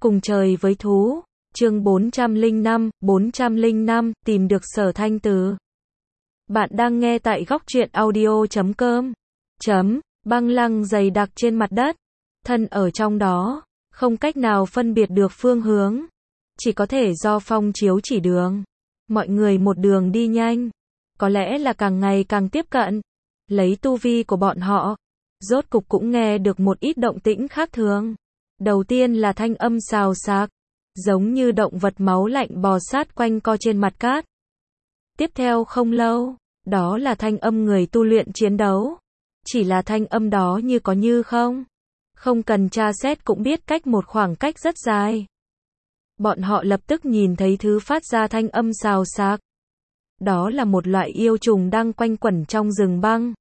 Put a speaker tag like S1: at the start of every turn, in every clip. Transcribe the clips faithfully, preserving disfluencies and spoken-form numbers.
S1: Cùng trời với thú. Chương bốn trăm lẻ năm, bốn trăm lẻ năm, tìm được Sở Thanh Từ. Bạn đang nghe tại góc truyện audio chấm com. Chấm, băng lăng dày đặc trên mặt đất. Thân ở trong đó, không cách nào phân biệt được phương hướng. Chỉ có thể do phong chiếu chỉ đường. Mọi người một đường đi nhanh. Có lẽ là càng ngày càng tiếp cận. Lấy tu vi của bọn họ, rốt cục cũng nghe được một ít động tĩnh khác thường. Đầu tiên là thanh âm xào xạc, giống như động vật máu lạnh bò sát quanh co trên mặt cát. Tiếp theo không lâu, đó là thanh âm người tu luyện chiến đấu. Chỉ là thanh âm đó như có như không. Không cần tra xét cũng biết cách một khoảng cách rất dài. Bọn họ lập tức nhìn thấy thứ phát ra thanh âm xào xạc. Đó là một loại yêu trùng đang quanh quẩn trong rừng băng.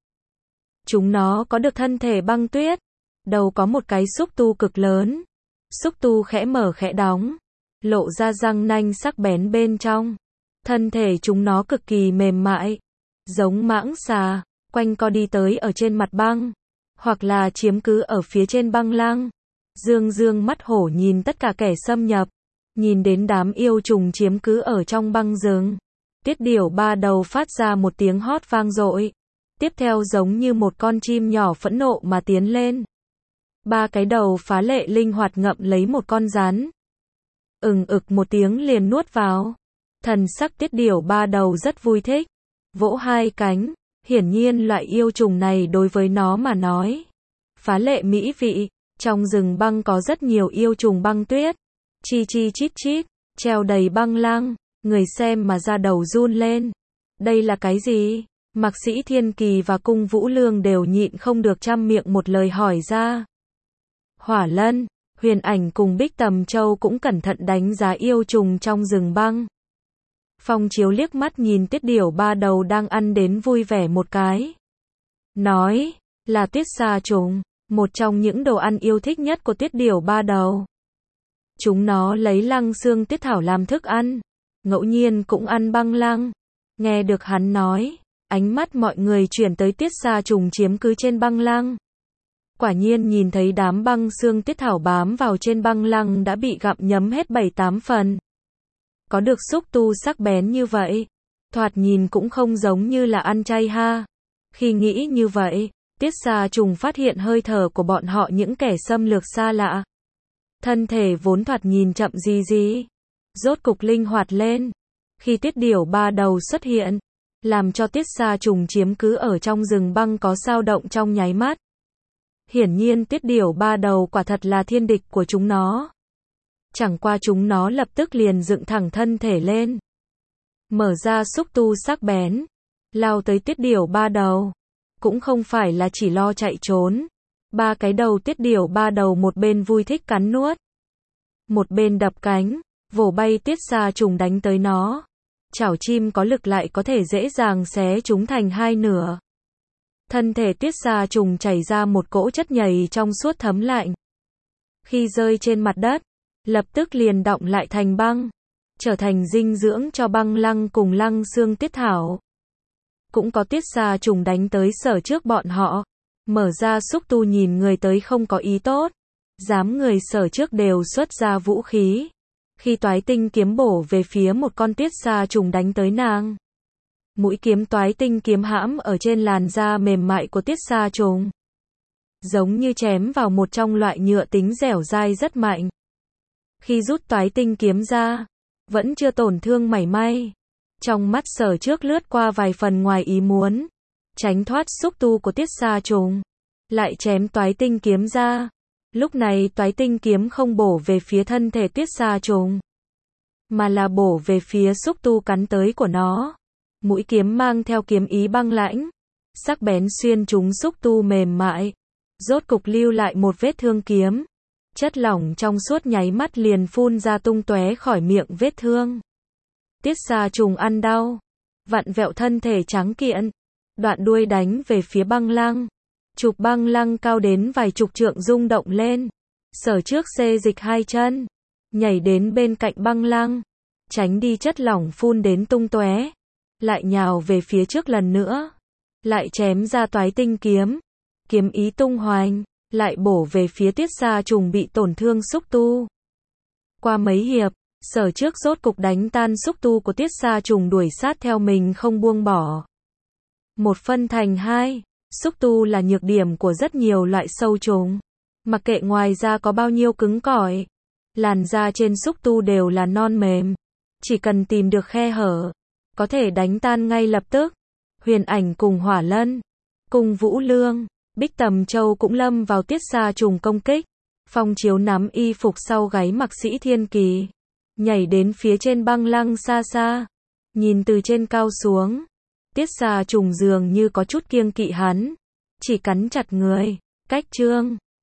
S1: Chúng nó có được thân thể băng tuyết. Đầu có một cái xúc tu cực lớn. Xúc tu khẽ mở khẽ đóng. Lộ ra răng nanh sắc bén bên trong. Thân thể chúng nó cực kỳ mềm mại. Giống mãng xà. Quanh co đi tới ở trên mặt băng. Hoặc là chiếm cứ ở phía trên băng lăng. Dương dương mắt hổ nhìn tất cả kẻ xâm nhập. Nhìn đến đám yêu trùng chiếm cứ ở trong băng rừng. Tiết điểu ba đầu phát ra một tiếng hót vang dội. Tiếp theo giống như một con chim nhỏ phẫn nộ mà tiến lên. Ba cái đầu phá lệ linh hoạt ngậm lấy một con rắn. Ừng ực một tiếng liền nuốt vào. Thần sắc tiết điểu ba đầu rất vui thích. Vỗ hai cánh. Hiển nhiên loại yêu trùng này đối với nó mà nói. Phá lệ mỹ vị. Trong rừng băng có rất nhiều yêu trùng băng tuyết. Chi chi chít chít. Treo đầy băng lăng. Người xem mà da đầu run lên. Đây là cái gì? Mạc Sĩ Thiên Kỳ và Cung Vũ Lương đều nhịn không được trăm miệng một lời hỏi ra. Hỏa Lân, Huyền Ảnh cùng Bích Tầm Châu cũng cẩn thận đánh giá yêu trùng trong rừng băng. Phong Chiếu liếc mắt nhìn Tiết Điểu ba đầu đang ăn đến vui vẻ một cái. Nói, là tuyết sa trùng, một trong những đồ ăn yêu thích nhất của Tiết Điểu ba đầu. Chúng nó lấy lăng xương tuyết thảo làm thức ăn, ngẫu nhiên cũng ăn băng lăng. Nghe được hắn nói, ánh mắt mọi người chuyển tới tuyết sa trùng chiếm cứ trên băng lăng. Quả nhiên nhìn thấy đám băng xương tuyết thảo bám vào trên băng lăng đã bị gặm nhấm hết bảy tám phần. Có được xúc tu sắc bén như vậy, thoạt nhìn cũng không giống như là ăn chay ha. Khi nghĩ như vậy, tiết sa trùng phát hiện hơi thở của bọn họ những kẻ xâm lược xa lạ. Thân thể vốn thoạt nhìn chậm gì gì, rốt cục linh hoạt lên. Khi tiết điểu ba đầu xuất hiện, làm cho tiết sa trùng chiếm cứ ở trong rừng băng có dao động trong nháy mắt. Hiển nhiên tiết điểu ba đầu quả thật là thiên địch của chúng nó. Chẳng qua chúng nó lập tức liền dựng thẳng thân thể lên. Mở ra xúc tu sắc bén. Lao tới tiết điểu ba đầu. Cũng không phải là chỉ lo chạy trốn. Ba cái đầu tiết điểu ba đầu một bên vui thích cắn nuốt. Một bên đập cánh. Vồ bay tiết sa trùng đánh tới nó. Chảo chim có lực lại có thể dễ dàng xé chúng thành hai nửa. Thân thể tiết sa trùng chảy ra một cỗ chất nhầy trong suốt thấm lạnh. Khi rơi trên mặt đất, lập tức liền đọng lại thành băng, trở thành dinh dưỡng cho băng lăng cùng lăng xương tiết thảo. Cũng có tiết sa trùng đánh tới sở trước bọn họ, mở ra xúc tu nhìn người tới không có ý tốt, dám người sở trước đều xuất ra vũ khí. Khi toái tinh kiếm bổ về phía một con tiết sa trùng đánh tới nàng. Mũi kiếm toái tinh kiếm hãm ở trên làn da mềm mại của tiết sa trùng. Giống như chém vào một trong loại nhựa tính dẻo dai rất mạnh. Khi rút toái tinh kiếm ra, vẫn chưa tổn thương mảy may. Trong mắt sở trước lướt qua vài phần ngoài ý muốn. Tránh thoát xúc tu của tiết sa trùng. Lại chém toái tinh kiếm ra. Lúc này toái tinh kiếm không bổ về phía thân thể tiết sa trùng. Mà là bổ về phía xúc tu cắn tới của nó. Mũi kiếm mang theo kiếm ý băng lãnh. Sắc bén xuyên trúng xúc tu mềm mại. Rốt cục lưu lại một vết thương kiếm. Chất lỏng trong suốt nháy mắt liền phun ra tung tóe khỏi miệng vết thương. Tiết sa trùng ăn đau. Vặn vẹo thân thể trắng kiện. Đoạn đuôi đánh về phía băng lăng. Trục băng lăng cao đến vài chục trượng rung động lên. Sở trước xê dịch hai chân. Nhảy đến bên cạnh băng lăng. Tránh đi chất lỏng phun đến tung tóe. Lại nhào về phía trước lần nữa. Lại chém ra toái tinh kiếm. Kiếm ý tung hoành. Lại bổ về phía tiết sa trùng bị tổn thương xúc tu. Qua mấy hiệp, Sở Trước rốt cục đánh tan xúc tu của Tiết Sa Trùng đuổi sát theo mình không buông bỏ. Một phân thành hai, xúc tu là nhược điểm của rất nhiều loại sâu trùng. Mặc kệ ngoài da có bao nhiêu cứng cỏi, làn da trên xúc tu đều là non mềm. Chỉ cần tìm được khe hở, có thể đánh tan ngay lập tức. Huyền Ảnh cùng Hỏa Lân, cùng Vũ Lương, Bích Tầm Châu cũng lâm vào Tiết Sa Trùng công kích. Phong Chiếu nắm y phục sau gáy Mạc Sĩ Thiên Kỳ, nhảy đến phía trên băng lăng xa xa, nhìn từ trên cao xuống. Tiết Sa Trùng dường như có chút kiêng kỵ hắn, chỉ cắn chặt người. Cách chương